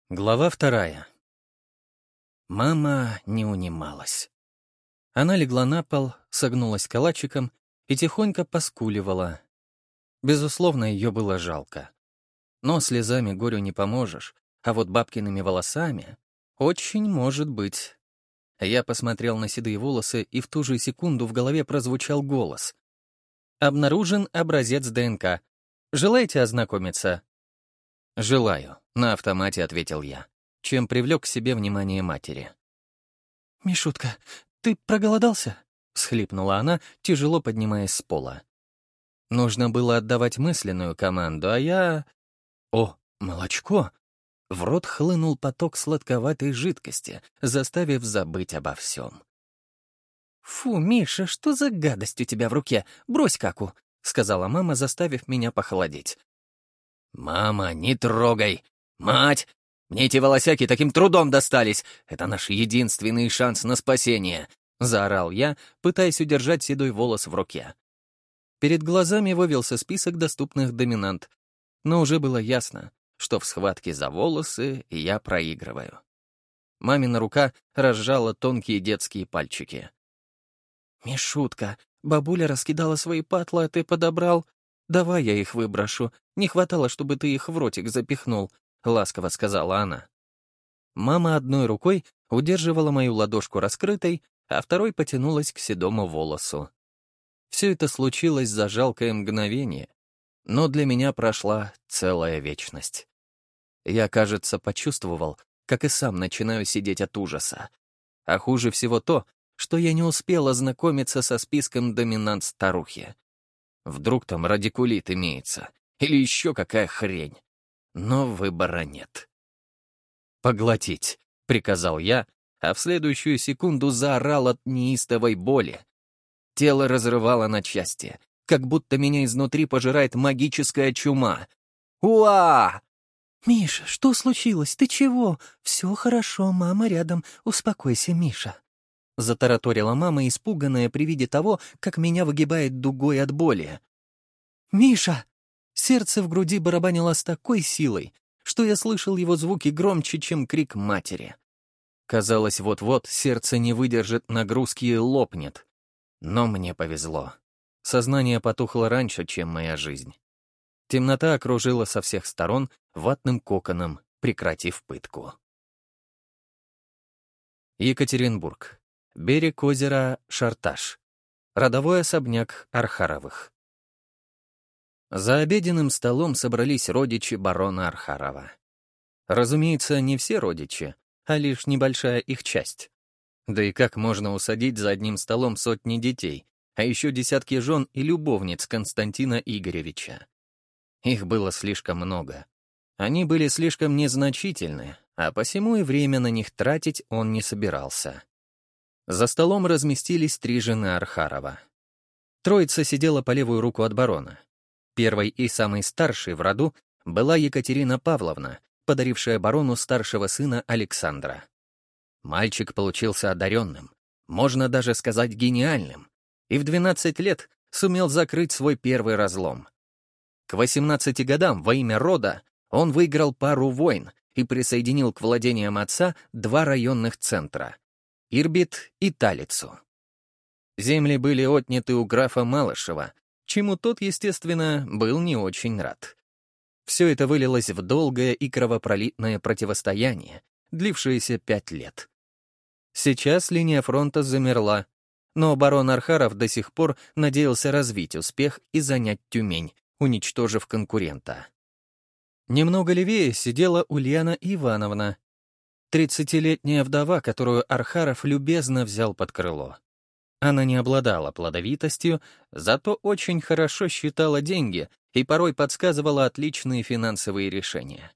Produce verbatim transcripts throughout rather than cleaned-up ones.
Глава вторая. Мама не унималась. Она легла на пол, согнулась калачиком и тихонько поскуливала. Безусловно, ее было жалко. Но слезами горю не поможешь, а вот бабкиными волосами очень может быть. Я посмотрел на седые волосы, и в ту же секунду в голове прозвучал голос. «Обнаружен образец ДНК. Желаете ознакомиться?» «Желаю», — на автомате ответил я, чем привлек к себе внимание матери. «Мишутка, ты проголодался?» — всхлипнула она, тяжело поднимаясь с пола. Нужно было отдавать мысленную команду, а я... О, молочко! В рот хлынул поток сладковатой жидкости, заставив забыть обо всем. «Фу, Миша, что за гадость у тебя в руке? Брось каку!» — сказала мама, заставив меня похолодеть. «Мама, не трогай! Мать! Мне эти волосяки таким трудом достались! Это наш единственный шанс на спасение!» — заорал я, пытаясь удержать седой волос в руке. Перед глазами вывелся список доступных доминант, но уже было ясно, что в схватке за волосы я проигрываю. Мамина рука разжала тонкие детские пальчики. «Мишутка, бабуля раскидала свои патлы, а ты подобрал. Давай я их выброшу. Не хватало, чтобы ты их в ротик запихнул», — ласково сказала она. Мама одной рукой удерживала мою ладошку раскрытой, а второй потянулась к седому волосу. Все это случилось за жалкое мгновение, но для меня прошла целая вечность. Я, кажется, почувствовал, как и сам начинаю сидеть от ужаса. А хуже всего то, что я не успел ознакомиться со списком доминант старухи. Вдруг там радикулит имеется, или еще какая хрень. Но выбора нет. «Поглотить», — приказал я, а в следующую секунду заорал от неистовой боли. Тело разрывало на части, как будто меня изнутри пожирает магическая чума. «Уа!» «Миша, что случилось? Ты чего? Все хорошо, мама рядом. Успокойся, Миша». Затараторила мама, испуганная при виде того, как меня выгибает дугой от боли. «Миша!» Сердце в груди барабанило с такой силой, что я слышал его звуки громче, чем крик матери. Казалось, вот-вот сердце не выдержит нагрузки и лопнет. Но мне повезло. Сознание потухло раньше, чем моя жизнь. Темнота окружила со всех сторон ватным коконом, прекратив пытку. Екатеринбург. Берег озера Шарташ. Родовой особняк Архаровых. За обеденным столом собрались родичи барона Архарова. Разумеется, не все родичи, а лишь небольшая их часть. Да и как можно усадить за одним столом сотни детей, а еще десятки жен и любовниц Константина Игоревича? Их было слишком много. Они были слишком незначительны, а посему и время на них тратить он не собирался. За столом разместились три жены Архарова. Троица сидела по левую руку от барона. Первой и самой старшей в роду была Екатерина Павловна, подарившая барону старшего сына Александра. Мальчик получился одаренным, можно даже сказать гениальным, и в двенадцать лет сумел закрыть свой первый разлом. К восемнадцати годам во имя рода он выиграл пару войн и присоединил к владениям отца два районных центра — Ирбит и Талицу. Земли были отняты у графа Малышева, чему тот, естественно, был не очень рад. Все это вылилось в долгое и кровопролитное противостояние, длившееся пять лет. Сейчас линия фронта замерла, но барон Архаров до сих пор надеялся развить успех и занять Тюмень, уничтожив конкурента. Немного левее сидела Ульяна Ивановна, тридцатилетняя вдова, которую Архаров любезно взял под крыло. Она не обладала плодовитостью, зато очень хорошо считала деньги и порой подсказывала отличные финансовые решения.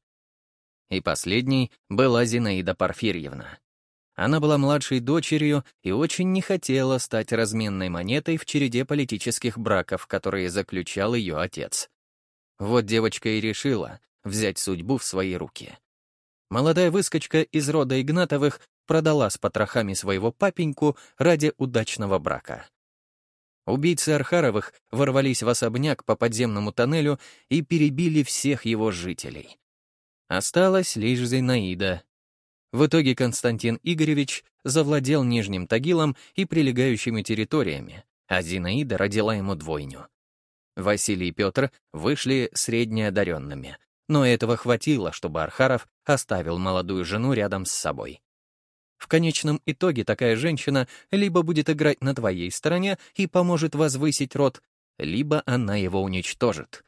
И последней была Зинаида Порфирьевна. Она была младшей дочерью и очень не хотела стать разменной монетой в череде политических браков, которые заключал ее отец. Вот девочка и решила взять судьбу в свои руки. Молодая выскочка из рода Игнатовых продала с потрохами своего папеньку ради удачного брака. Убийцы Архаровых ворвались в особняк по подземному тоннелю и перебили всех его жителей. Осталась лишь Зинаида. В итоге Константин Игоревич завладел Нижним Тагилом и прилегающими территориями, а Зинаида родила ему двойню. Василий и Петр вышли среднеодаренными, но этого хватило, чтобы Архаров оставил молодую жену рядом с собой. В конечном итоге такая женщина либо будет играть на твоей стороне и поможет возвысить род, либо она его уничтожит.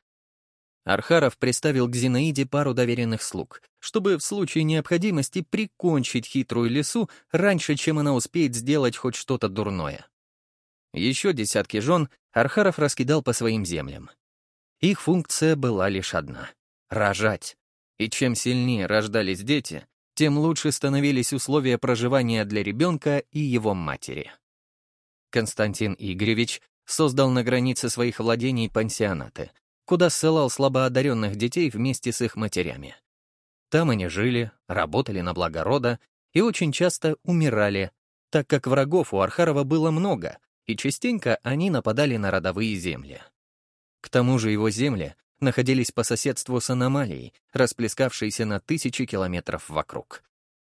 Архаров приставил к Зинаиде пару доверенных слуг, чтобы в случае необходимости прикончить хитрую лису раньше, чем она успеет сделать хоть что-то дурное. Еще десятки жен Архаров раскидал по своим землям. Их функция была лишь одна — рожать. И чем сильнее рождались дети, тем лучше становились условия проживания для ребенка и его матери. Константин Игоревич создал на границе своих владений пансионаты, куда ссылал слабоодаренных детей вместе с их матерями. Там они жили, работали на благо рода и очень часто умирали, так как врагов у Архарова было много, и частенько они нападали на родовые земли. К тому же его земли находились по соседству с аномалией, расплескавшейся на тысячи километров вокруг.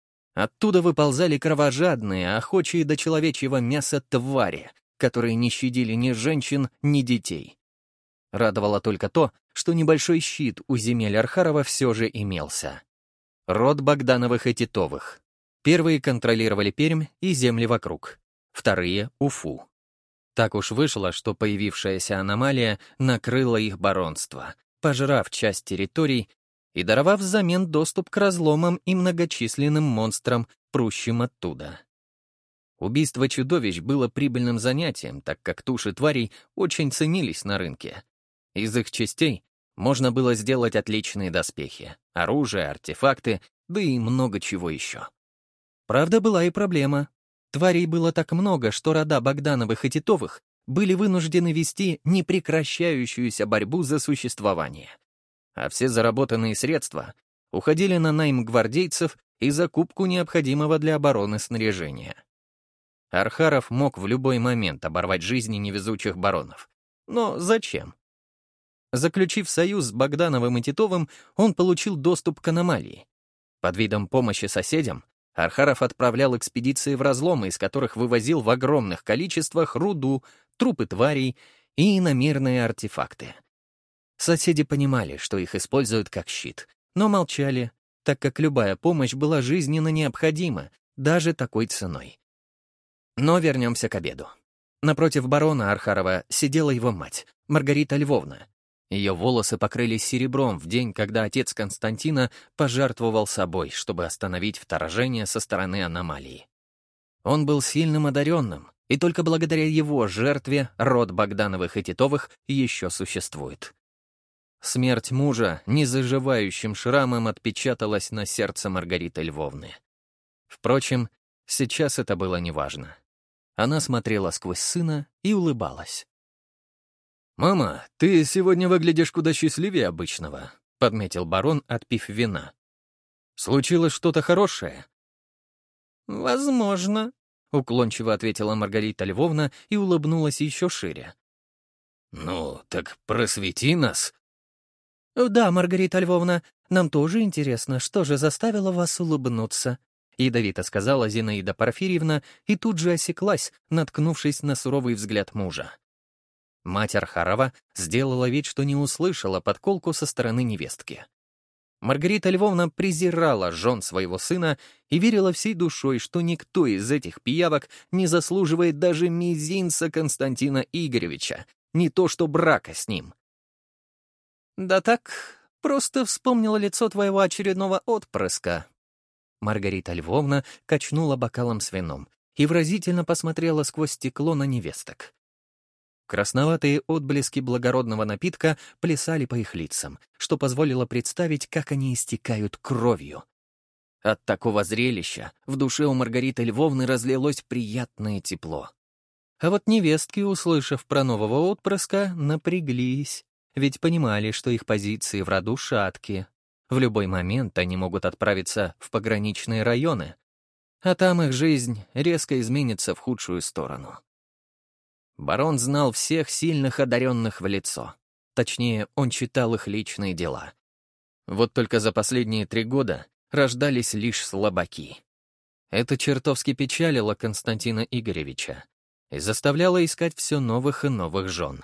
Оттуда выползали кровожадные, охочие до человечьего мяса твари, которые не щадили ни женщин, ни детей. Радовало только то, что небольшой щит у земель Архарова все же имелся. Род Богдановых и Титовых. Первые контролировали Пермь и земли вокруг, вторые — Уфу. Так уж вышло, что появившаяся аномалия накрыла их баронство, пожрав часть территорий и даровав взамен доступ к разломам и многочисленным монстрам, прущим оттуда. Убийство чудовищ было прибыльным занятием, так как туши тварей очень ценились на рынке. Из их частей можно было сделать отличные доспехи, оружие, артефакты, да и много чего еще. Правда, была и проблема. Тварей было так много, что рода Богдановых и Титовых были вынуждены вести непрекращающуюся борьбу за существование. А все заработанные средства уходили на найм гвардейцев и закупку необходимого для обороны снаряжения. Архаров мог в любой момент оборвать жизни невезучих баронов. Но зачем? Заключив союз с Богдановым и Титовым, он получил доступ к аномалии. Под видом помощи соседям Архаров отправлял экспедиции в разломы, из которых вывозил в огромных количествах руду, трупы тварей и иномерные артефакты. Соседи понимали, что их используют как щит, но молчали, так как любая помощь была жизненно необходима, даже такой ценой. Но вернемся к обеду. Напротив барона Архарова сидела его мать, Маргарита Львовна. Ее волосы покрылись серебром в день, когда отец Константина пожертвовал собой, чтобы остановить вторжение со стороны аномалии. Он был сильным одаренным, и только благодаря его жертве род Богдановых и Титовых еще существует. Смерть мужа незаживающим шрамом отпечаталась на сердце Маргариты Львовны. Впрочем, сейчас это было неважно. Она смотрела сквозь сына и улыбалась. «Мама, ты сегодня выглядишь куда счастливее обычного», — подметил барон, отпив вина. «Случилось что-то хорошее?» «Возможно», — уклончиво ответила Маргарита Львовна и улыбнулась еще шире. «Ну, так просвети нас». «Да, Маргарита Львовна, нам тоже интересно, что же заставило вас улыбнуться», — ядовито сказала Зинаида Порфирьевна и тут же осеклась, наткнувшись на суровый взгляд мужа. Мать Архарова сделала вид, что не услышала подколку со стороны невестки. Маргарита Львовна презирала жен своего сына и верила всей душой, что никто из этих пиявок не заслуживает даже мизинца Константина Игоревича, не то что брака с ним. «Да так, просто вспомнила лицо твоего очередного отпрыска». Маргарита Львовна качнула бокалом с вином и выразительно посмотрела сквозь стекло на невесток. Красноватые отблески благородного напитка плясали по их лицам, что позволило представить, как они истекают кровью. От такого зрелища в душе у Маргариты Львовны разлилось приятное тепло. А вот невестки, услышав про нового отпрыска, напряглись, ведь понимали, что их позиции в роду шаткие. В любой момент они могут отправиться в пограничные районы, а там их жизнь резко изменится в худшую сторону. Барон знал всех сильных одаренных в лицо. Точнее, он читал их личные дела. Вот только за последние три года рождались лишь слабаки. Это чертовски печалило Константина Игоревича и заставляло искать все новых и новых жен.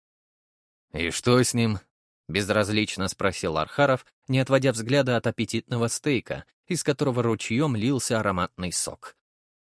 «И что с ним?» — безразлично спросил Архаров, не отводя взгляда от аппетитного стейка, из которого ручьем лился ароматный сок.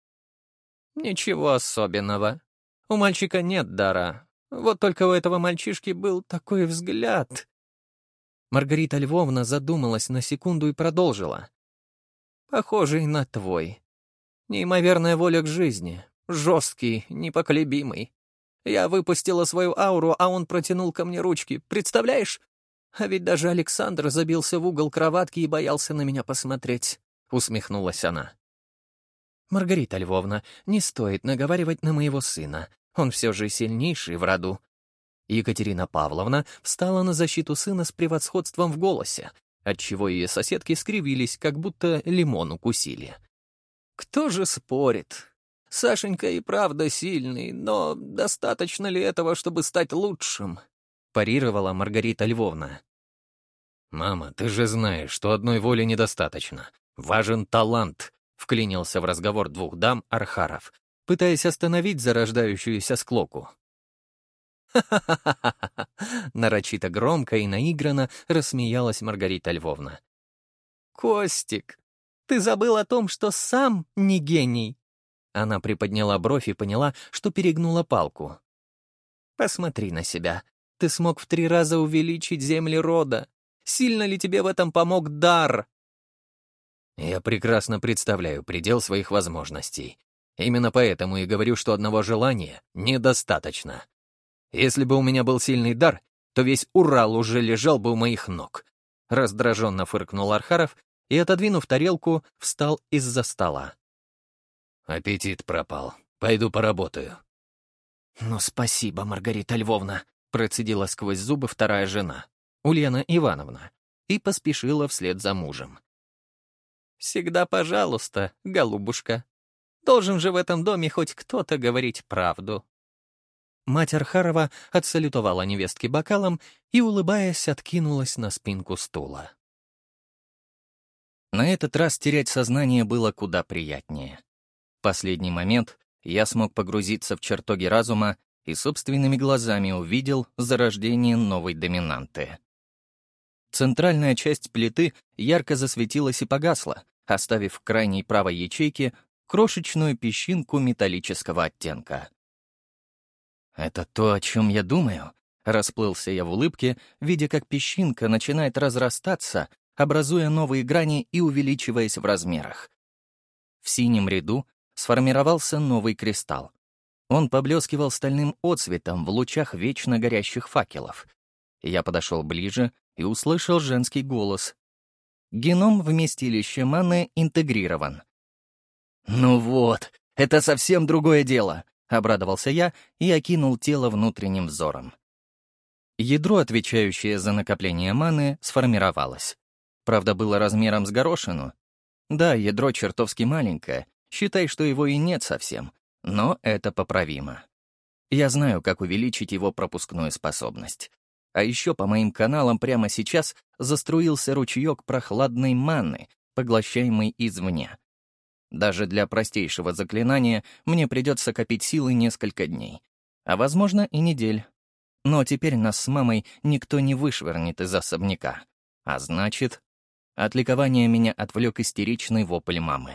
«Ничего особенного. У мальчика нет дара. Вот только у этого мальчишки был такой взгляд». Маргарита Львовна задумалась на секунду и продолжила. «Похожий на твой. Неимоверная воля к жизни, жесткий, непоколебимый. Я выпустила свою ауру, а он протянул ко мне ручки. Представляешь? А ведь даже Александр забился в угол кроватки и боялся на меня посмотреть», — усмехнулась она. «Маргарита Львовна, не стоит наговаривать на моего сына. Он все же сильнейший в роду». Екатерина Павловна встала на защиту сына с превосходством в голосе, отчего ее соседки скривились, как будто лимон укусили. «Кто же спорит? Сашенька и правда сильный, но достаточно ли этого, чтобы стать лучшим?» — парировала Маргарита Львовна. «Мама, ты же знаешь, что одной воли недостаточно. Важен талант», — вклинился в разговор двух дам Архаров, пытаясь остановить зарождающуюся склоку. «Ха-ха-ха-ха-ха!» — нарочито громко и наигранно рассмеялась Маргарита Львовна. «Костик, ты забыл о том, что сам не гений!» Она приподняла бровь и поняла, что перегнула палку. «Посмотри на себя. Ты смог в три раза увеличить земли рода. Сильно ли тебе в этом помог дар?» «Я прекрасно представляю предел своих возможностей. Именно поэтому и говорю, что одного желания недостаточно. Если бы у меня был сильный дар, то весь Урал уже лежал бы у моих ног». Раздраженно фыркнул Архаров и, отодвинув тарелку, встал из-за стола. «Аппетит пропал. Пойду поработаю». «Ну, спасибо, Маргарита Львовна», — процедила сквозь зубы вторая жена, Ульяна Ивановна, и поспешила вслед за мужем. «Всегда пожалуйста, голубушка. Должен же в этом доме хоть кто-то говорить правду». Мать Архарова отсалютовала невестке бокалом и, улыбаясь, откинулась на спинку стула. На этот раз терять сознание было куда приятнее. В последний момент я смог погрузиться в чертоги разума и собственными глазами увидел зарождение новой доминанты. Центральная часть плиты ярко засветилась и погасла, оставив в крайней правой ячейке крошечную песчинку металлического оттенка. «Это то, о чем я думаю?» — расплылся я в улыбке, видя, как песчинка начинает разрастаться, образуя новые грани и увеличиваясь в размерах. В синем ряду сформировался новый кристалл. Он поблескивал стальным отсветом в лучах вечно горящих факелов. Я подошел ближе и услышал женский голос. Геном вместилища маны интегрирован. «Ну вот, это совсем другое дело!» — обрадовался я и окинул тело внутренним взором. Ядро, отвечающее за накопление маны, сформировалось. Правда, было размером с горошину. Да, ядро чертовски маленькое, считай, что его и нет совсем, но это поправимо. Я знаю, как увеличить его пропускную способность. А еще по моим каналам прямо сейчас заструился ручеек прохладной маны, поглощаемой извне. Даже для простейшего заклинания мне придется копить силы несколько дней, а, возможно, и недель. Но теперь нас с мамой никто не вышвырнет из особняка. А значит, от ликования меня отвлек истеричный вопль мамы.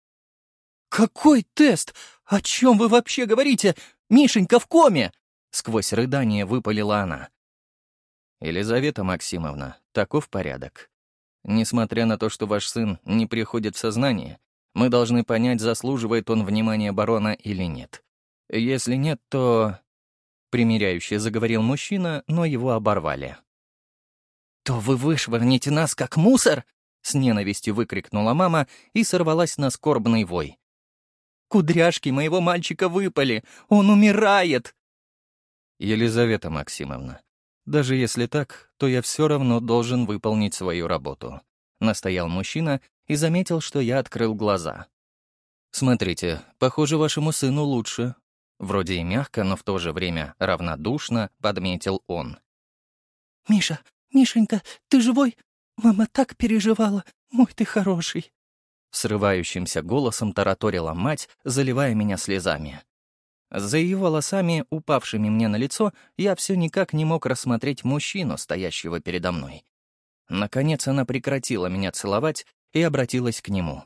«Какой тест? О чем вы вообще говорите? Мишенька в коме!» Сквозь рыдание выпалила она. «Елизавета Максимовна, таков порядок. Несмотря на то, что ваш сын не приходит в сознание, мы должны понять, заслуживает он внимания барона или нет. Если нет, то...» Примиряюще заговорил мужчина, но его оборвали. «То вы вышвырнете нас, как мусор?» С ненавистью выкрикнула мама и сорвалась на скорбный вой. «Кудряшки моего мальчика выпали! Он умирает!» «Елизавета Максимовна, даже если так, то я все равно должен выполнить свою работу», — настоял мужчина и заметил, что я открыл глаза. «Смотрите, похоже, вашему сыну лучше». Вроде и мягко, но в то же время равнодушно подметил он. «Миша, Мишенька, ты живой? Мама так переживала, мой ты хороший!» Срывающимся голосом тараторила мать, заливая меня слезами. За ее волосами, упавшими мне на лицо, я все никак не мог рассмотреть мужчину, стоящего передо мной. Наконец она прекратила меня целовать и обратилась к нему.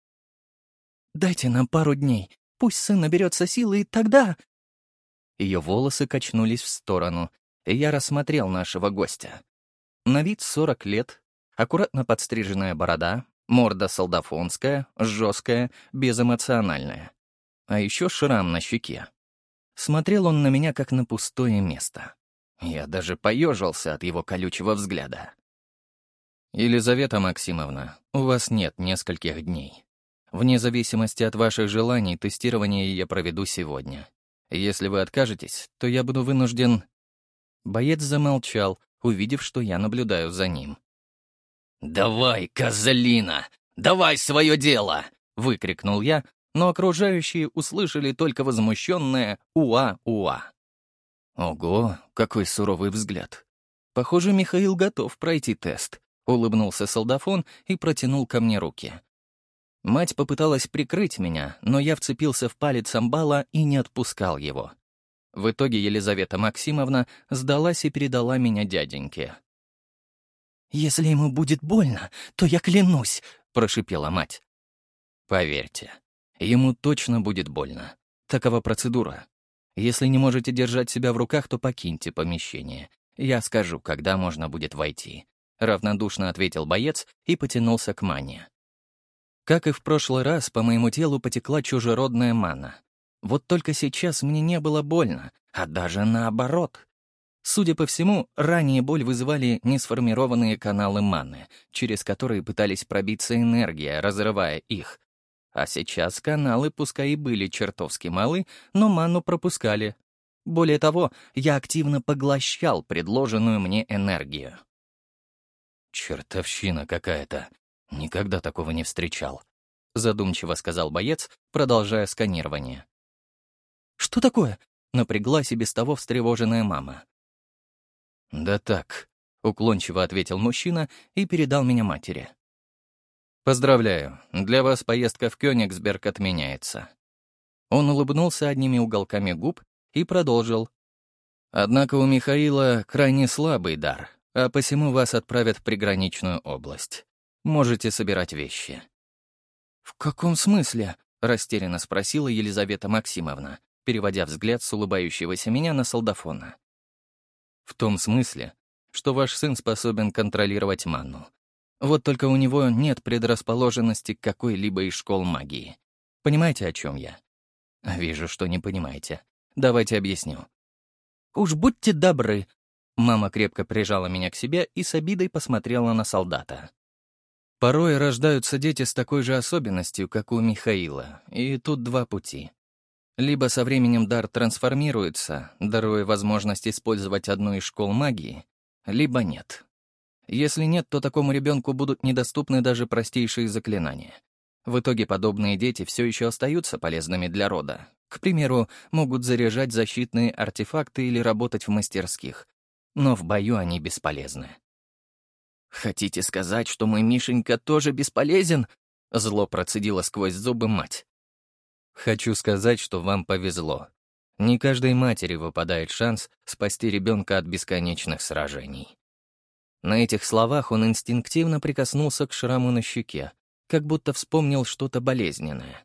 «Дайте нам пару дней, пусть сын наберется силы, и тогда...» Ее волосы качнулись в сторону, и я рассмотрел нашего гостя. На вид сорок лет, аккуратно подстриженная борода, морда солдафонская, жесткая, безэмоциональная. А еще шрам на щеке. Смотрел он на меня, как на пустое место. Я даже поежился от его колючего взгляда. «Елизавета Максимовна, у вас нет нескольких дней. Вне зависимости от ваших желаний, тестирование я проведу сегодня. Если вы откажетесь, то я буду вынужден...» Боец замолчал, увидев, что я наблюдаю за ним. «Давай, козлина! Давай свое дело!» — выкрикнул я, но окружающие услышали только возмущенное «Уа-уа». Ого, какой суровый взгляд. Похоже, Михаил готов пройти тест. Улыбнулся солдафон и протянул ко мне руки. Мать попыталась прикрыть меня, но я вцепился в палец амбала и не отпускал его. В итоге Елизавета Максимовна сдалась и передала меня дяденьке. «Если ему будет больно, то я клянусь», — прошипела мать. «Поверьте, ему точно будет больно. Такова процедура. Если не можете держать себя в руках, то покиньте помещение. Я скажу, когда можно будет войти», — равнодушно ответил боец и потянулся к мане. Как и в прошлый раз, по моему телу потекла чужеродная мана. Вот только сейчас мне не было больно, а даже наоборот. Судя по всему, ранее боль вызывали несформированные каналы маны, через которые пытались пробиться энергия, разрывая их. А сейчас каналы, пускай и были чертовски малы, но ману пропускали. Более того, я активно поглощал предложенную мне энергию. «Чертовщина какая-то. Никогда такого не встречал», — задумчиво сказал боец, продолжая сканирование. «Что такое?» — напряглась и без того встревоженная мама. «Да так», — уклончиво ответил мужчина и передал меня матери. «Поздравляю, для вас поездка в Кёнигсберг отменяется». Он улыбнулся одними уголками губ и продолжил. «Однако у Михаила крайне слабый дар, а посему вас отправят в приграничную область. Можете собирать вещи». «В каком смысле?» — растерянно спросила Елизавета Максимовна, переводя взгляд с улыбающегося меня на солдафона. «В том смысле, что ваш сын способен контролировать ману. Вот только у него нет предрасположенности к какой-либо из школ магии. Понимаете, о чем я? Вижу, что не понимаете. Давайте объясню». «Уж будьте добры». Мама крепко прижала меня к себе и с обидой посмотрела на солдата. Порой рождаются дети с такой же особенностью, как у Михаила, и тут два пути. Либо со временем дар трансформируется, даруя возможность использовать одну из школ магии, либо нет. Если нет, то такому ребенку будут недоступны даже простейшие заклинания. В итоге подобные дети все еще остаются полезными для рода. К примеру, могут заряжать защитные артефакты или работать в мастерских. Но в бою они бесполезны. «Хотите сказать, что мой Мишенька тоже бесполезен?» — зло процедила сквозь зубы мать. «Хочу сказать, что вам повезло. Не каждой матери выпадает шанс спасти ребенка от бесконечных сражений». На этих словах он инстинктивно прикоснулся к шраму на щеке, как будто вспомнил что-то болезненное.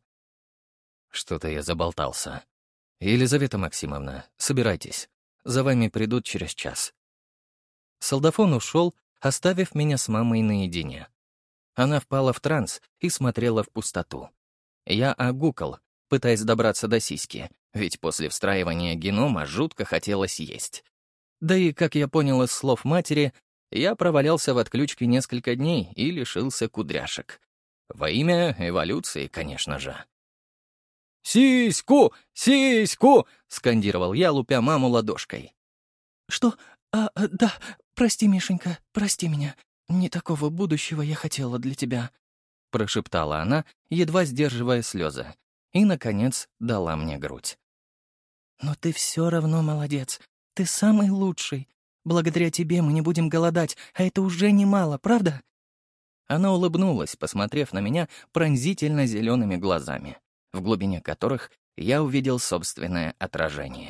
Что-то я заболтался. «Елизавета Максимовна, собирайтесь. За вами придут через час». Солдафон ушел, оставив меня с мамой наедине. Она впала в транс и смотрела в пустоту. Я огукал, пытаясь добраться до сиськи, ведь после встраивания генома жутко хотелось есть. Да и, как я понял из слов матери, я провалялся в отключке несколько дней и лишился кудряшек. Во имя эволюции, конечно же. «Сиську! Сиську!» — скандировал я, лупя маму ладошкой. «Что? А, да, прости, Мишенька, прости меня. Не такого будущего я хотела для тебя», — прошептала она, едва сдерживая слезы, и, наконец, дала мне грудь. «Но ты все равно молодец. Ты самый лучший. Благодаря тебе мы не будем голодать, а это уже немало, правда? Она улыбнулась, посмотрев на меня пронзительно зелеными глазами, в глубине которых я увидел собственное отражение.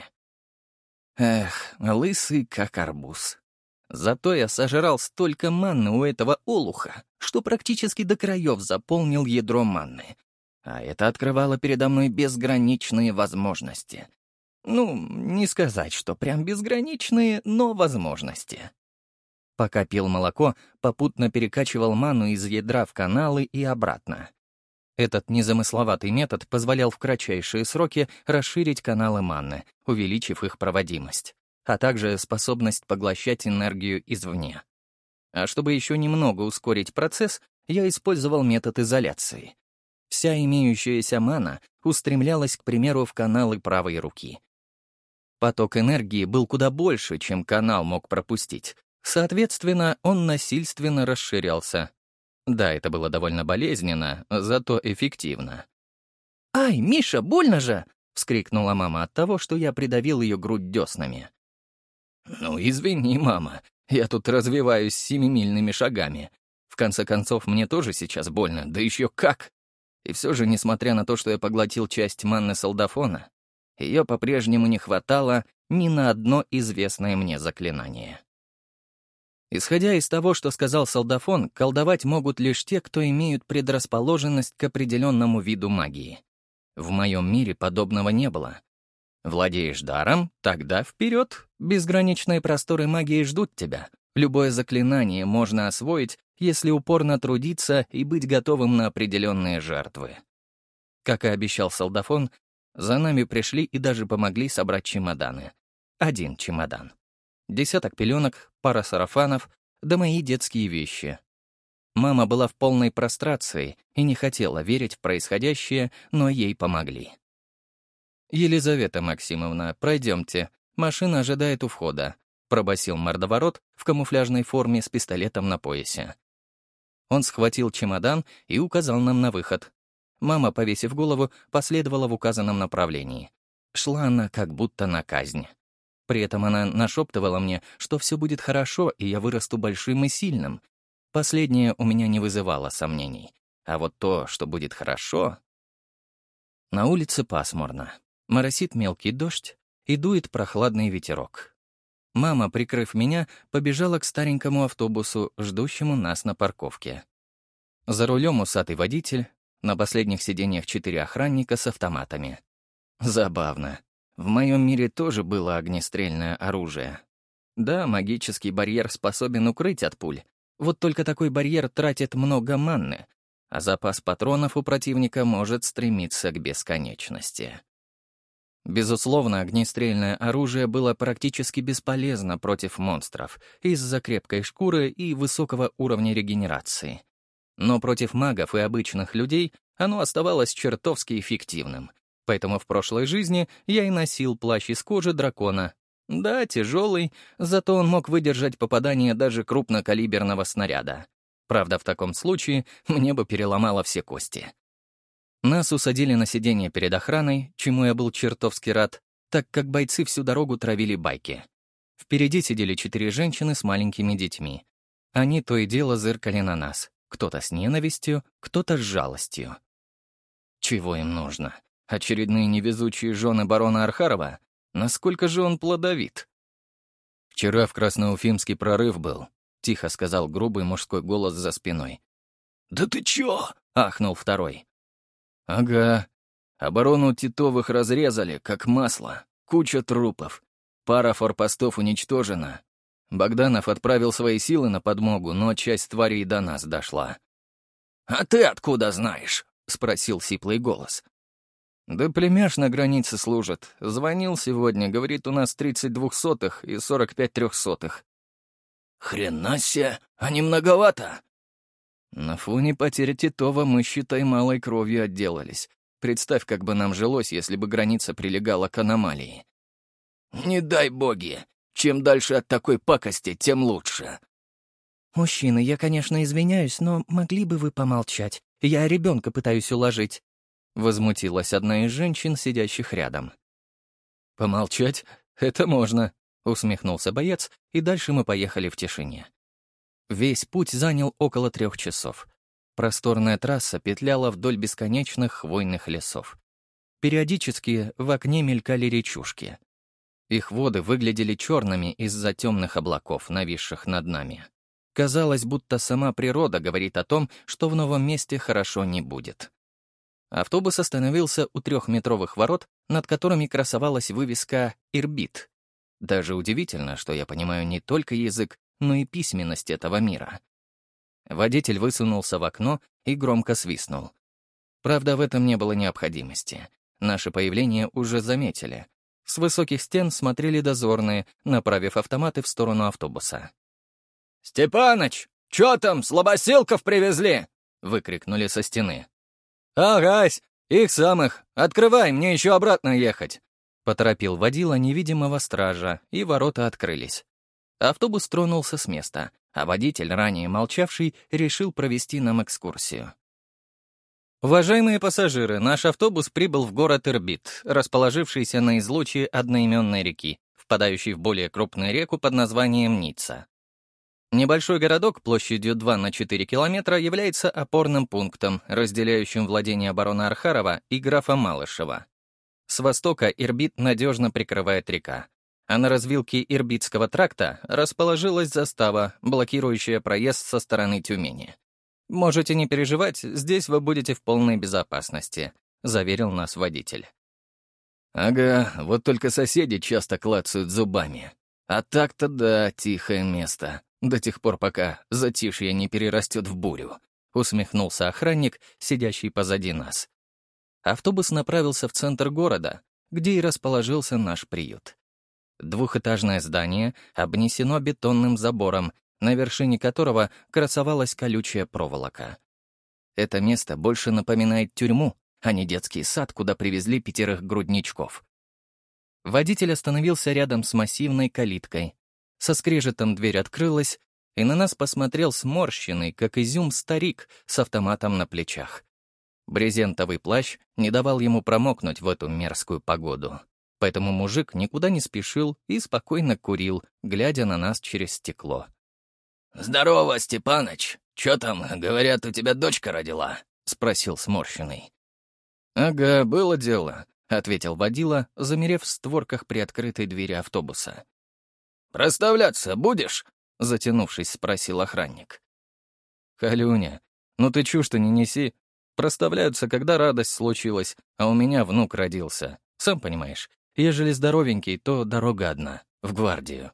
Эх, лысый как арбуз. Зато я сожрал столько манны у этого олуха, что практически до краев заполнил ядро манны. А это открывало передо мной безграничные возможности. Ну, не сказать, что прям безграничные, но возможности. Пока пил молоко, попутно перекачивал манну из ядра в каналы и обратно. Этот незамысловатый метод позволял в кратчайшие сроки расширить каналы манны, увеличив их проводимость, а также способность поглощать энергию извне. А чтобы еще немного ускорить процесс, я использовал метод изоляции. Вся имеющаяся мана устремлялась, к примеру, в каналы правой руки. Поток энергии был куда больше, чем канал мог пропустить. Соответственно, он насильственно расширялся. Да, это было довольно болезненно, зато эффективно. «Ай, Миша, больно же!» — вскрикнула мама от того, что я придавил ее грудь деснами. «Ну, извини, мама, я тут развиваюсь семимильными шагами. В конце концов, мне тоже сейчас больно, да еще как!» И все же, несмотря на то, что я поглотил часть манны солдафона, ее по-прежнему не хватало ни на одно известное мне заклинание. Исходя из того, что сказал солдафон, колдовать могут лишь те, кто имеют предрасположенность к определенному виду магии. В моем мире подобного не было. Владеешь даром? Тогда вперед. Безграничные просторы магии ждут тебя. Любое заклинание можно освоить, если упорно трудиться и быть готовым на определенные жертвы. Как и обещал солдафон, за нами пришли и даже помогли собрать чемоданы. Один чемодан. Десяток пеленок, пара сарафанов, да мои детские вещи. Мама была в полной прострации и не хотела верить в происходящее, но ей помогли. «Елизавета Максимовна, пройдемте. Машина ожидает у входа», — пробасил мордоворот в камуфляжной форме с пистолетом на поясе. Он схватил чемодан и указал нам на выход. Мама, повесив голову, последовала в указанном направлении. Шла она как будто на казнь. При этом она нашептывала мне, что все будет хорошо, и я вырасту большим и сильным. Последнее у меня не вызывало сомнений. А вот то, что будет хорошо... На улице пасмурно. Моросит мелкий дождь и дует прохладный ветерок. Мама, прикрыв меня, побежала к старенькому автобусу, ждущему нас на парковке. За рулем усатый водитель, на последних сиденьях четыре охранника с автоматами. Забавно. В моем мире тоже было огнестрельное оружие. Да, магический барьер способен укрыть от пуль, вот только такой барьер тратит много манны, а запас патронов у противника может стремиться к бесконечности. Безусловно, огнестрельное оружие было практически бесполезно против монстров из-за крепкой шкуры и высокого уровня регенерации. Но против магов и обычных людей оно оставалось чертовски эффективным. Поэтому в прошлой жизни я и носил плащ из кожи дракона. Да, тяжелый, зато он мог выдержать попадание даже крупнокалиберного снаряда. Правда, в таком случае мне бы переломало все кости. Нас усадили на сиденье перед охраной, чему я был чертовски рад, так как бойцы всю дорогу травили байки. Впереди сидели четыре женщины с маленькими детьми. Они то и дело зыркали на нас. Кто-то с ненавистью, кто-то с жалостью. Чего им нужно? Очередные невезучие жены барона Архарова? Насколько же он плодовит? «Вчера в Красноуфимский прорыв был», — тихо сказал грубый мужской голос за спиной. «Да ты чё?» — ахнул второй. «Ага. Оборону Титовых разрезали, как масло. Куча трупов. Пара форпостов уничтожена. Богданов отправил свои силы на подмогу, но часть тварей до нас дошла». «А ты откуда знаешь?» — спросил сиплый голос. «Да племяш на границе служит. Звонил сегодня, говорит, у нас тридцать двухсотых и сорок пять трехсотых». «Хрена себе, а не многовато?» На фоне потери Титова мы, считай, малой кровью отделались. Представь, как бы нам жилось, если бы граница прилегала к аномалии. «Не дай боги! Чем дальше от такой пакости, тем лучше». «Мужчины, я, конечно, извиняюсь, но могли бы вы помолчать? Я ребенка пытаюсь уложить». Возмутилась одна из женщин, сидящих рядом. «Помолчать? Это можно», — усмехнулся боец, и дальше мы поехали в тишине. Весь путь занял около трех часов. Просторная трасса петляла вдоль бесконечных хвойных лесов. Периодически в окне мелькали речушки. Их воды выглядели черными из-за темных облаков, нависших над нами. Казалось, будто сама природа говорит о том, что в новом месте хорошо не будет. Автобус остановился у трехметровых ворот, над которыми красовалась вывеска «Ирбит». Даже удивительно, что я понимаю не только язык, но и письменность этого мира. Водитель высунулся в окно и громко свистнул. Правда, в этом не было необходимости. Наше появление уже заметили. С высоких стен смотрели дозорные, направив автоматы в сторону автобуса. «Степаныч, чё там, слабосилков привезли?» — выкрикнули со стены. «Агась, их самых! Открывай, мне еще обратно ехать!» — поторопил водила невидимого стража, и ворота открылись. Автобус тронулся с места, а водитель, ранее молчавший, решил провести нам экскурсию. Уважаемые пассажиры, наш автобус прибыл в город Ирбит, расположившийся на излуче одноименной реки, впадающей в более крупную реку под названием Ницца. Небольшой городок площадью два на четыре километра является опорным пунктом, разделяющим владения барона Архарова и графа Малышева. С востока Ирбит надежно прикрывает река, а на развилке Ирбитского тракта расположилась застава, блокирующая проезд со стороны Тюмени. «Можете не переживать, здесь вы будете в полной безопасности», — заверил нас водитель. «Ага, вот только соседи часто клацают зубами. А так-то да, тихое место. До тех пор, пока затишье не перерастет в бурю», — усмехнулся охранник, сидящий позади нас. Автобус направился в центр города, где и расположился наш приют. Двухэтажное здание обнесено бетонным забором, на вершине которого красовалась колючая проволока. Это место больше напоминает тюрьму, а не детский сад, куда привезли пятерых грудничков. Водитель остановился рядом с массивной калиткой. Со скрежетом дверь открылась, и на нас посмотрел сморщенный, как изюм, старик с автоматом на плечах. Брезентовый плащ не давал ему промокнуть в эту мерзкую погоду. Поэтому мужик никуда не спешил и спокойно курил, глядя на нас через стекло. «Здорово, Степаныч! Чё там, говорят, у тебя дочка родила?» — спросил сморщенный. «Ага, было дело», — ответил водила, замерев в створках приоткрытой двери автобуса. «Проставляться будешь?» — затянувшись, спросил охранник. «Халюня, ну ты чушь-то не неси. Проставляются, когда радость случилась, а у меня внук родился. Сам понимаешь, ежели здоровенький, то дорога одна, в гвардию».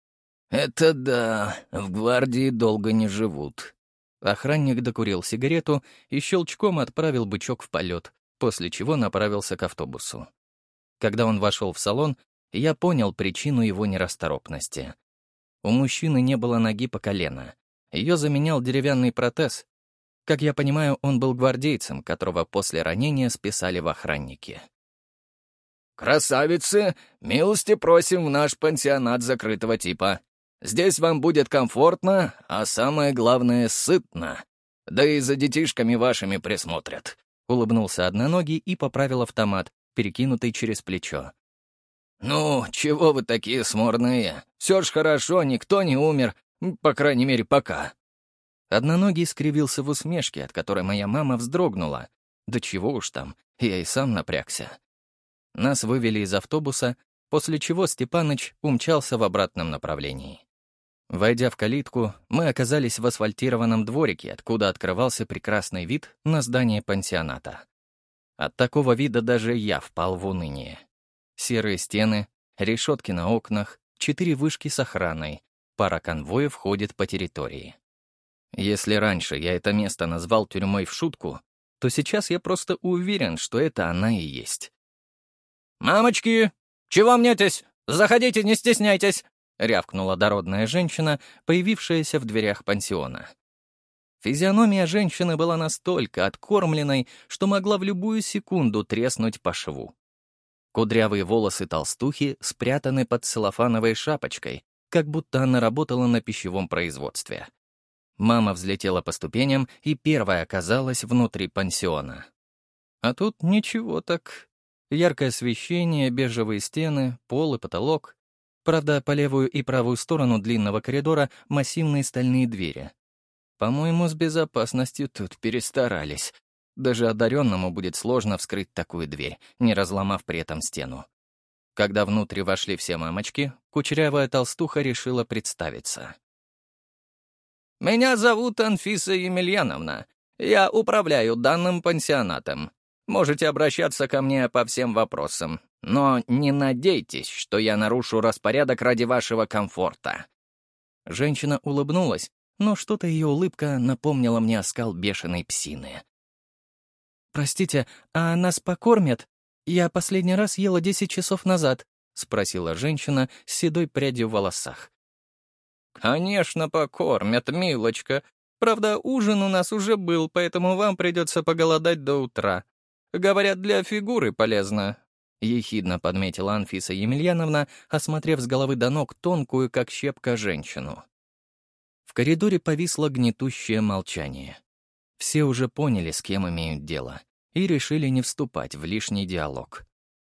«Это да, в гвардии долго не живут». Охранник докурил сигарету и щелчком отправил бычок в полет, после чего направился к автобусу. Когда он вошел в салон, я понял причину его нерасторопности. У мужчины не было ноги по колено. Ее заменял деревянный протез. Как я понимаю, он был гвардейцем, которого после ранения списали в охранники. «Красавицы, милости просим в наш пансионат закрытого типа. Здесь вам будет комфортно, а самое главное — сытно. Да и за детишками вашими присмотрят», — улыбнулся одноногий и поправил автомат, перекинутый через плечо. «Ну, чего вы такие смурные? Все ж хорошо, никто не умер, по крайней мере, пока». Одноногий скривился в усмешке, от которой моя мама вздрогнула. Да чего уж там, я и сам напрягся. Нас вывели из автобуса, после чего Степаныч умчался в обратном направлении. Войдя в калитку, мы оказались в асфальтированном дворике, откуда открывался прекрасный вид на здание пансионата. От такого вида даже я впал в уныние. Серые стены, решетки на окнах, четыре вышки с охраной, пара конвоев ходит по территории. Если раньше я это место назвал тюрьмой в шутку, то сейчас я просто уверен, что это она и есть. «Мамочки, чего мнетесь? Заходите, не стесняйтесь!» — рявкнула дородная женщина, появившаяся в дверях пансиона. Физиономия женщины была настолько откормленной, что могла в любую секунду треснуть по шву. Кудрявые волосы толстухи спрятаны под целлофановой шапочкой, как будто она работала на пищевом производстве. Мама взлетела по ступеням и первая оказалась внутри пансиона. А тут ничего так. Яркое освещение, бежевые стены, пол и потолок. Правда, по левую и правую сторону длинного коридора массивные стальные двери. По-моему, с безопасностью тут перестарались. Даже одаренному будет сложно вскрыть такую дверь, не разломав при этом стену. Когда внутрь вошли все мамочки, кучерявая толстуха решила представиться. «Меня зовут Анфиса Емельяновна. Я управляю данным пансионатом. Можете обращаться ко мне по всем вопросам, но не надейтесь, что я нарушу распорядок ради вашего комфорта». Женщина улыбнулась, но что-то ее улыбка напомнила мне оскал бешеной псины. «Простите, а нас покормят? Я последний раз ела десять часов назад», — спросила женщина с седой прядью в волосах. «Конечно, покормят, милочка. Правда, ужин у нас уже был, поэтому вам придется поголодать до утра. Говорят, для фигуры полезно», — ехидно подметила Анфиса Емельяновна, осмотрев с головы до ног тонкую, как щепка, женщину. В коридоре повисло гнетущее молчание. Все уже поняли, с кем имеют дело, и решили не вступать в лишний диалог.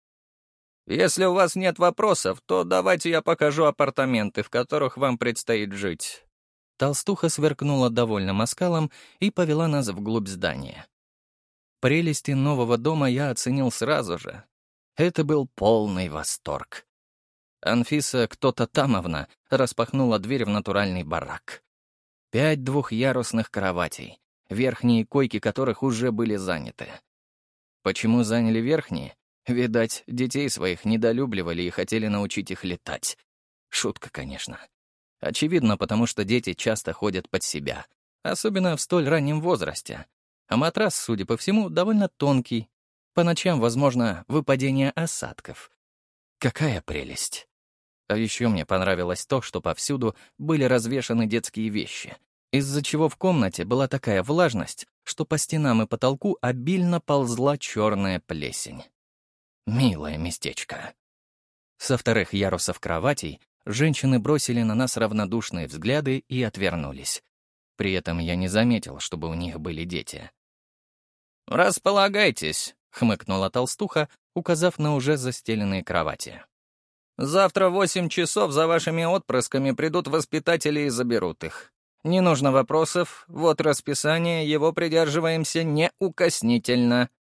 «Если у вас нет вопросов, то давайте я покажу апартаменты, в которых вам предстоит жить». Толстуха сверкнула довольным оскалом и повела нас вглубь здания. Прелести нового дома я оценил сразу же. Это был полный восторг. Анфиса кто-то Тамовна распахнула дверь в натуральный барак. Пять двухъярусных кроватей, верхние койки которых уже были заняты. Почему заняли верхние? Видать, детей своих недолюбливали и хотели научить их летать. Шутка, конечно. Очевидно, потому что дети часто ходят под себя, особенно в столь раннем возрасте. А матрас, судя по всему, довольно тонкий. По ночам, возможно, выпадение осадков. Какая прелесть! А еще мне понравилось то, что повсюду были развешаны детские вещи, из-за чего в комнате была такая влажность, что по стенам и потолку обильно ползла черная плесень. Милое местечко. Со вторых ярусов кроватей женщины бросили на нас равнодушные взгляды и отвернулись. При этом я не заметил, чтобы у них были дети. «Располагайтесь», — хмыкнула толстуха, указав на уже застеленные кровати. «Завтра в восемь часов за вашими отпрысками придут воспитатели и заберут их. Не нужно вопросов, вот расписание, его придерживаемся неукоснительно».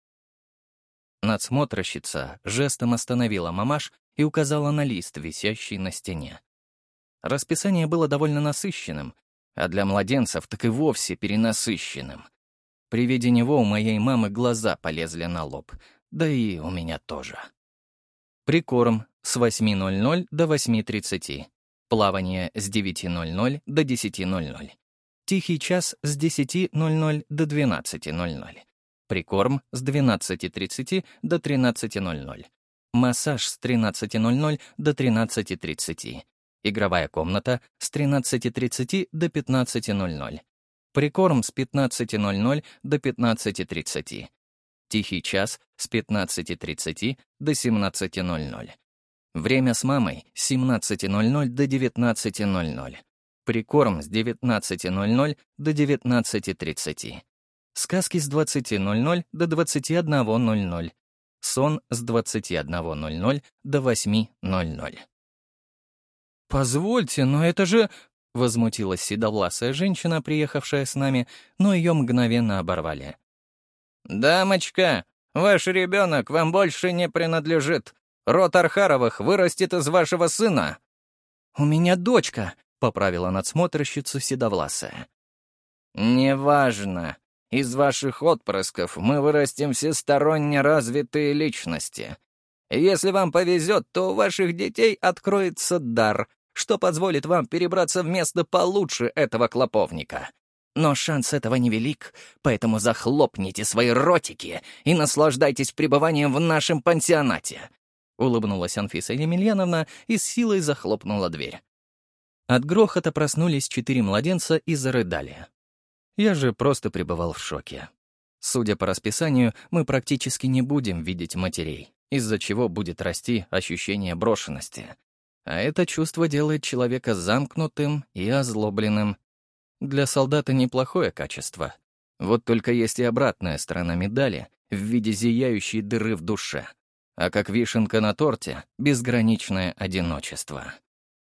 Надсмотрщица жестом остановила мамаш и указала на лист, висящий на стене. Расписание было довольно насыщенным, а для младенцев так и вовсе перенасыщенным. При виде него у моей мамы глаза полезли на лоб, да и у меня тоже. Прикорм с восьми ноль-ноль до восьми тридцати. Плавание с девяти ноль-ноль до десяти ноль-ноль. Тихий час с десяти ноль-ноль до двенадцати ноль-ноль. Прикорм с двенадцати тридцати до тринадцати ноль-ноль. Массаж с тринадцати ноль-ноль до тринадцати тридцати. Игровая комната с тринадцати тридцати до пятнадцати ноль-ноль. Прикорм с пятнадцати ноль-ноль до пятнадцати тридцати. Тихий час с пятнадцати тридцати до семнадцати ноль-ноль. Время с мамой с семнадцати ноль-ноль до девятнадцати ноль-ноль. Прикорм с девятнадцати ноль-ноль до девятнадцати тридцати. Сказки с двадцати ноль-ноль до двадцати одного ноль-ноль. Сон с двадцати одного ноль-ноль до восьми ноль-ноль. «Позвольте, но это же...» — возмутилась седовласая женщина, приехавшая с нами, но ее мгновенно оборвали. «Дамочка, ваш ребенок вам больше не принадлежит. Род Архаровых вырастет из вашего сына». «У меня дочка», — поправила надсмотрщицу седовласая. «Неважно. Из ваших отпрысков мы вырастим всесторонне развитые личности. Если вам повезет, то у ваших детей откроется дар, что позволит вам перебраться в место получше этого клоповника. Но шанс этого невелик, поэтому захлопните свои ротики и наслаждайтесь пребыванием в нашем пансионате». Улыбнулась Анфиса Емельяновна и с силой захлопнула дверь. От грохота проснулись четыре младенца и зарыдали. Я же просто пребывал в шоке. Судя по расписанию, мы практически не будем видеть матерей, из-за чего будет расти ощущение брошенности. А это чувство делает человека замкнутым и озлобленным. Для солдата неплохое качество. Вот только есть и обратная сторона медали в виде зияющей дыры в душе. А как вишенка на торте — безграничное одиночество.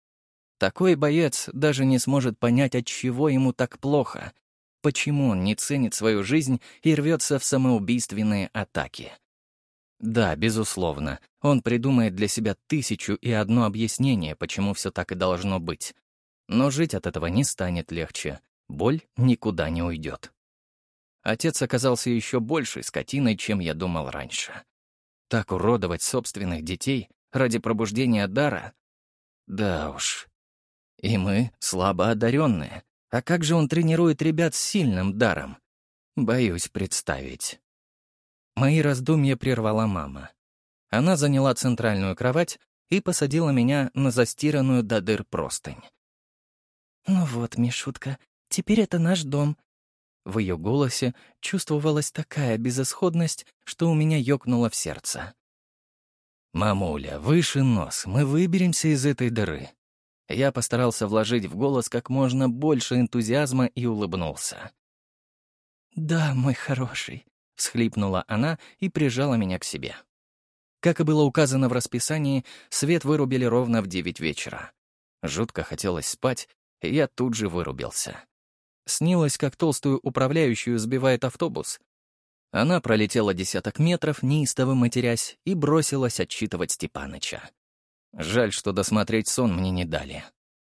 Такой боец даже не сможет понять, от чего ему так плохо, почему он не ценит свою жизнь и рвется в самоубийственные атаки. Да, безусловно, он придумает для себя тысячу и одно объяснение, почему все так и должно быть. Но жить от этого не станет легче, боль никуда не уйдет. Отец оказался еще большей скотиной, чем я думал раньше. Так уродовать собственных детей ради пробуждения дара? Да уж. И мы слабо одаренные. А как же он тренирует ребят с сильным даром? Боюсь представить. Мои раздумья прервала мама. Она заняла центральную кровать и посадила меня на застиранную до дыр простынь. «Ну вот, Мишутка, теперь это наш дом». В ее голосе чувствовалась такая безысходность, что у меня ёкнуло в сердце. «Мамуля, выше нос, мы выберемся из этой дыры». Я постарался вложить в голос как можно больше энтузиазма и улыбнулся. «Да, мой хороший», — всхлипнула она и прижала меня к себе. Как и было указано в расписании, свет вырубили ровно в девять вечера. Жутко хотелось спать, и я тут же вырубился. Снилось, как толстую управляющую сбивает автобус. Она пролетела десяток метров, неистово матерясь, и бросилась отчитывать Степаныча. Жаль, что досмотреть сон мне не дали.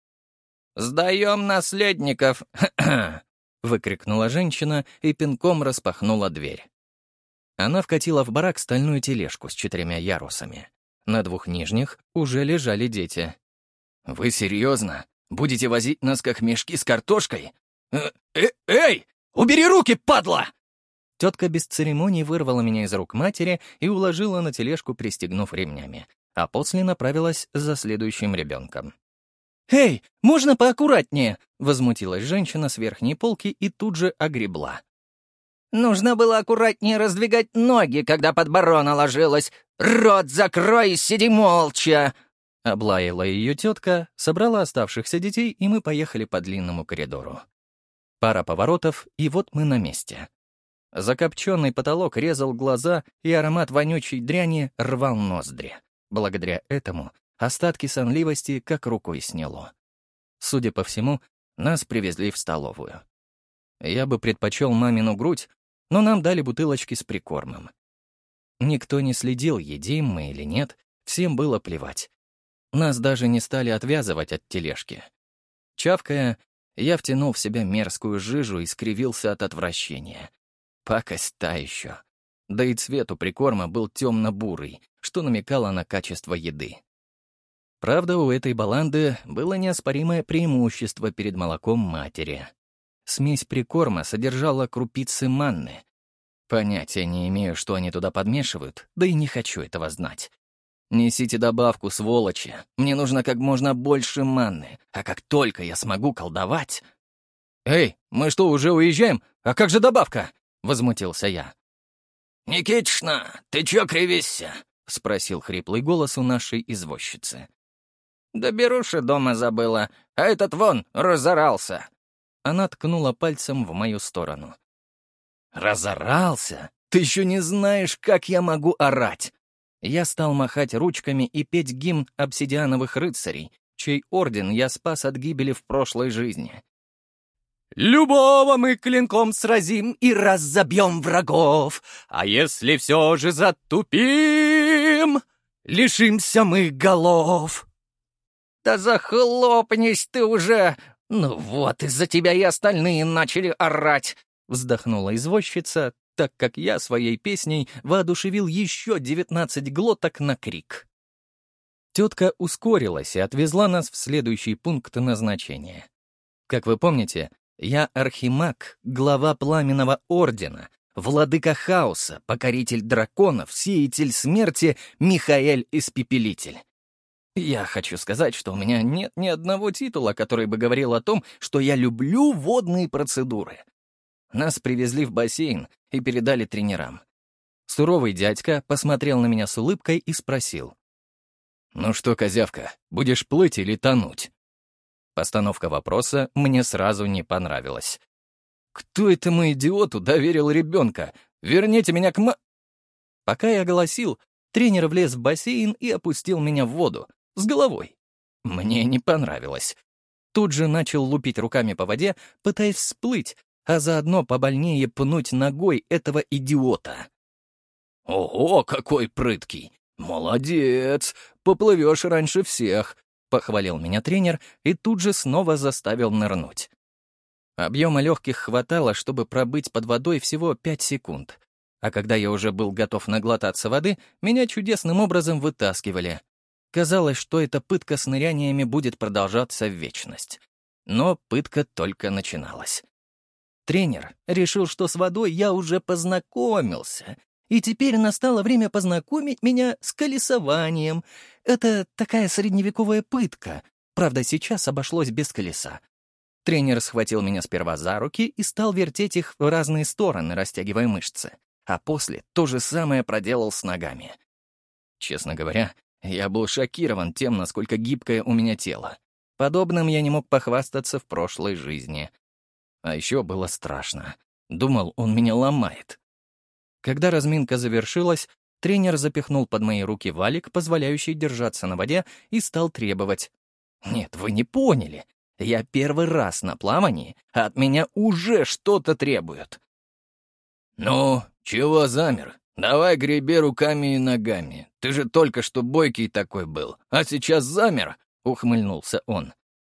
«Сдаем наследников!» — выкрикнула женщина и пинком распахнула дверь. Она вкатила в барак стальную тележку с четырьмя ярусами. На двух нижних уже лежали дети. «Вы серьезно? Будете возить нас как мешки с картошкой? Э -э Эй! Убери руки, падла!» Тетка без церемоний вырвала меня из рук матери и уложила на тележку, пристегнув ремнями, а после направилась за следующим ребенком. «Эй, можно поаккуратнее?» — возмутилась женщина с верхней полки и тут же огребла. «Нужно было аккуратнее раздвигать ноги, когда под барона ложилась. Рот закрой и сиди молча!» Облаяла ее тетка, собрала оставшихся детей, и мы поехали по длинному коридору. Пара поворотов, и вот мы на месте. Закопченный потолок резал глаза, и аромат вонючей дряни рвал ноздри. Благодаря этому остатки сонливости как рукой сняло. Судя по всему, нас привезли в столовую. Я бы предпочел мамину грудь, но нам дали бутылочки с прикормом. Никто не следил, едим мы или нет, всем было плевать. Нас даже не стали отвязывать от тележки. Чавкая, я втянул в себя мерзкую жижу и скривился от отвращения. Пакость та еще. Да и цвет у прикорма был темно-бурый, что намекало на качество еды. Правда, у этой баланды было неоспоримое преимущество перед молоком матери. Смесь прикорма содержала крупицы манны. Понятия не имею, что они туда подмешивают, да и не хочу этого знать. Несите добавку, сволочи. Мне нужно как можно больше манны, а как только я смогу колдовать... «Эй, мы что, уже уезжаем? А как же добавка?» — возмутился я. «Никитишна, ты чё кривишься?» — спросил хриплый голос у нашей извозчицы. «Да беруши дома забыла, а этот вон разорался». Она ткнула пальцем в мою сторону. «Разорался? Ты еще не знаешь, как я могу орать!» Я стал махать ручками и петь гимн обсидиановых рыцарей, чей орден я спас от гибели в прошлой жизни. «Любого мы клинком сразим и разобьем врагов, а если все же затупим, лишимся мы голов». «Да захлопнись ты уже! Ну вот, из-за тебя и остальные начали орать!» — вздохнула извозчица, так как я своей песней воодушевил еще девятнадцать глоток на крик. Тетка ускорилась и отвезла нас в следующий пункт назначения. Как вы помните, я архимаг, глава Пламенного Ордена, владыка хаоса, покоритель драконов, сеятель смерти, Михаэль Испепелитель. Я хочу сказать, что у меня нет ни одного титула, который бы говорил о том, что я люблю водные процедуры. Нас привезли в бассейн и передали тренерам. Суровый дядька посмотрел на меня с улыбкой и спросил. «Ну что, козявка, будешь плыть или тонуть?» Постановка вопроса мне сразу не понравилась. «Кто этому идиоту доверил ребенка? Верните меня к ма...» Пока я голосил, тренер влез в бассейн и опустил меня в воду, с головой. Мне не понравилось. Тут же начал лупить руками по воде, пытаясь всплыть, а заодно побольнее пнуть ногой этого идиота. «Ого, какой прыткий! Молодец! Поплывешь раньше всех!» — похвалил меня тренер и тут же снова заставил нырнуть. Объема легких хватало, чтобы пробыть под водой всего пять секунд. А когда я уже был готов наглотаться воды, меня чудесным образом вытаскивали. Казалось, что эта пытка с ныряниями будет продолжаться в вечность. Но пытка только начиналась. Тренер решил, что с водой я уже познакомился, и теперь настало время познакомить меня с колесованием. Это такая средневековая пытка. Правда, сейчас обошлось без колеса. Тренер схватил меня сперва за руки и стал вертеть их в разные стороны, растягивая мышцы. А после то же самое проделал с ногами. Честно говоря, я был шокирован тем, насколько гибкое у меня тело. Подобным я не мог похвастаться в прошлой жизни. А еще было страшно. Думал, он меня ломает. Когда разминка завершилась, тренер запихнул под мои руки валик, позволяющий держаться на воде, и стал требовать. Нет, вы не поняли. Я первый раз на плавании, а от меня уже что-то требуют. «Ну, чего замер? Давай греби руками и ногами. Ты же только что бойкий такой был, а сейчас замер», — ухмыльнулся он.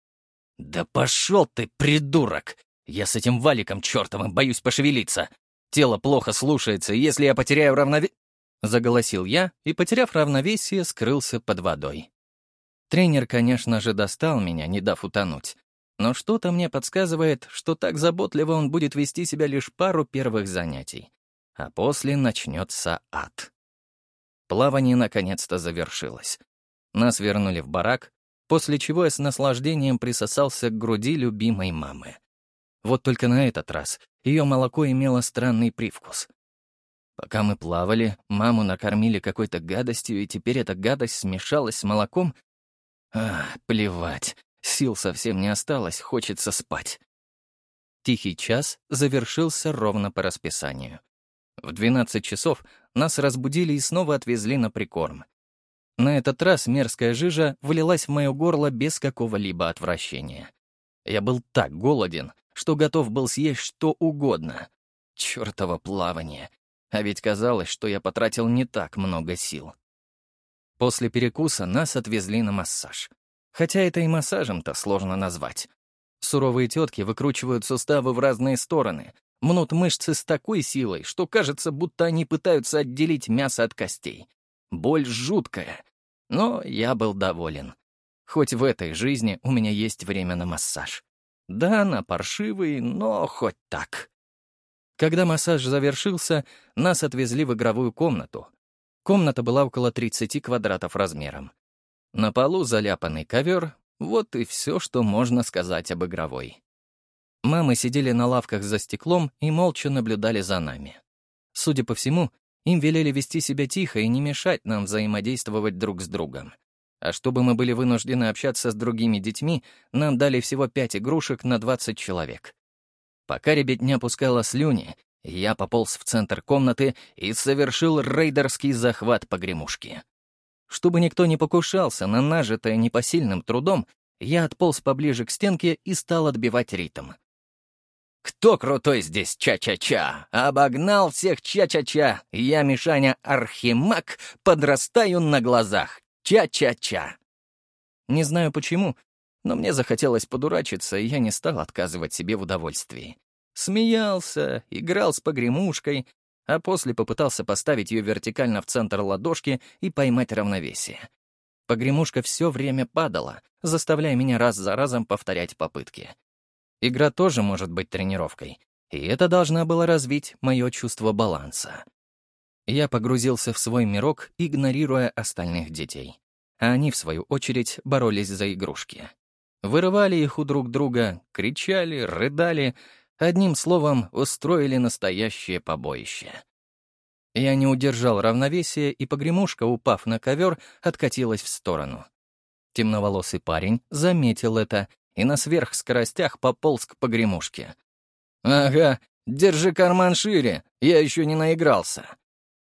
«Да пошел ты, придурок! Я с этим валиком чертовым боюсь пошевелиться. Тело плохо слушается, и если я потеряю равновесие...» Заголосил я и, потеряв равновесие, скрылся под водой. Тренер, конечно же, достал меня, не дав утонуть. Но что-то мне подсказывает, что так заботливо он будет вести себя лишь пару первых занятий. А после начнется ад. Плавание наконец-то завершилось. Нас вернули в барак, после чего я с наслаждением присосался к груди любимой мамы. Вот только на этот раз ее молоко имело странный привкус. Пока мы плавали, маму накормили какой-то гадостью, и теперь эта гадость смешалась с молоком. Ах, плевать, сил совсем не осталось, хочется спать. Тихий час завершился ровно по расписанию. В двенадцать часов нас разбудили и снова отвезли на прикорм. На этот раз мерзкая жижа влилась в мое горло без какого-либо отвращения. Я был так голоден, что готов был съесть что угодно. Чёртово плавание. А ведь казалось, что я потратил не так много сил. После перекуса нас отвезли на массаж. Хотя это и массажем-то сложно назвать. Суровые тетки выкручивают суставы в разные стороны, мнут мышцы с такой силой, что кажется, будто они пытаются отделить мясо от костей. Боль жуткая. Но я был доволен. Хоть в этой жизни у меня есть время на массаж. Да, на паршивый, но хоть так. Когда массаж завершился, нас отвезли в игровую комнату. Комната была около тридцати квадратов размером. На полу заляпанный ковер, вот и все, что можно сказать об игровой. Мамы сидели на лавках за стеклом и молча наблюдали за нами. Судя по всему, им велели вести себя тихо и не мешать нам взаимодействовать друг с другом. А чтобы мы были вынуждены общаться с другими детьми, нам дали всего пять игрушек на двадцать человек. Пока ребятня пускала слюни, я пополз в центр комнаты и совершил рейдерский захват погремушки. Чтобы никто не покушался на нажитое непосильным трудом, я отполз поближе к стенке и стал отбивать ритм. «Кто крутой здесь ча-ча-ча? Обогнал всех ча-ча-ча! Я, Мишаня Архимаг, подрастаю на глазах! Ча-ча-ча!» Не знаю почему, но мне захотелось подурачиться, и я не стал отказывать себе в удовольствии. Смеялся, играл с погремушкой, а после попытался поставить ее вертикально в центр ладошки и поймать равновесие. Погремушка все время падала, заставляя меня раз за разом повторять попытки. Игра тоже может быть тренировкой, и это должна была развить мое чувство баланса. Я погрузился в свой мирок, игнорируя остальных детей. А они, в свою очередь, боролись за игрушки. Вырывали их у друг друга, кричали, рыдали, одним словом, устроили настоящее побоище. Я не удержал равновесия, и погремушка, упав на ковер, откатилась в сторону. Темноволосый парень заметил это и на сверхскоростях пополз к погремушке. «Ага, держи карман шире, я еще не наигрался».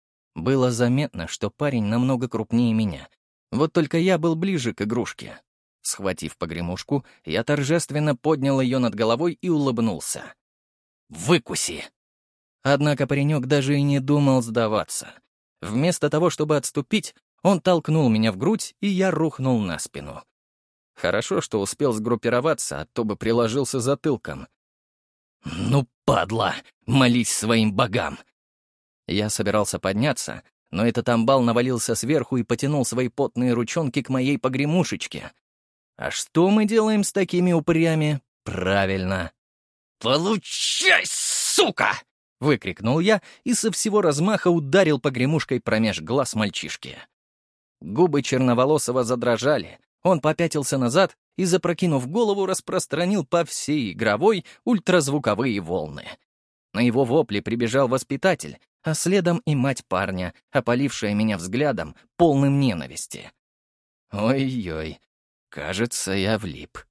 Было заметно, что парень намного крупнее меня. Вот только я был ближе к игрушке. Схватив погремушку, я торжественно поднял ее над головой и улыбнулся. «Выкуси!» Однако паренек даже и не думал сдаваться. Вместо того, чтобы отступить, он толкнул меня в грудь, и я рухнул на спину. Хорошо, что успел сгруппироваться, а то бы приложился затылком. «Ну, падла! Молись своим богам!» Я собирался подняться, но этот амбал навалился сверху и потянул свои потные ручонки к моей погремушечке. А что мы делаем с такими упырями? Правильно. «Получай, сука!» — выкрикнул я и со всего размаха ударил погремушкой промеж глаз мальчишки. Губы черноволосого задрожали, он попятился назад и, запрокинув голову, распространил по всей игровой ультразвуковые волны. На его вопли прибежал воспитатель, а следом и мать парня, опалившая меня взглядом, полным ненависти. Ой-ой, кажется, я влип.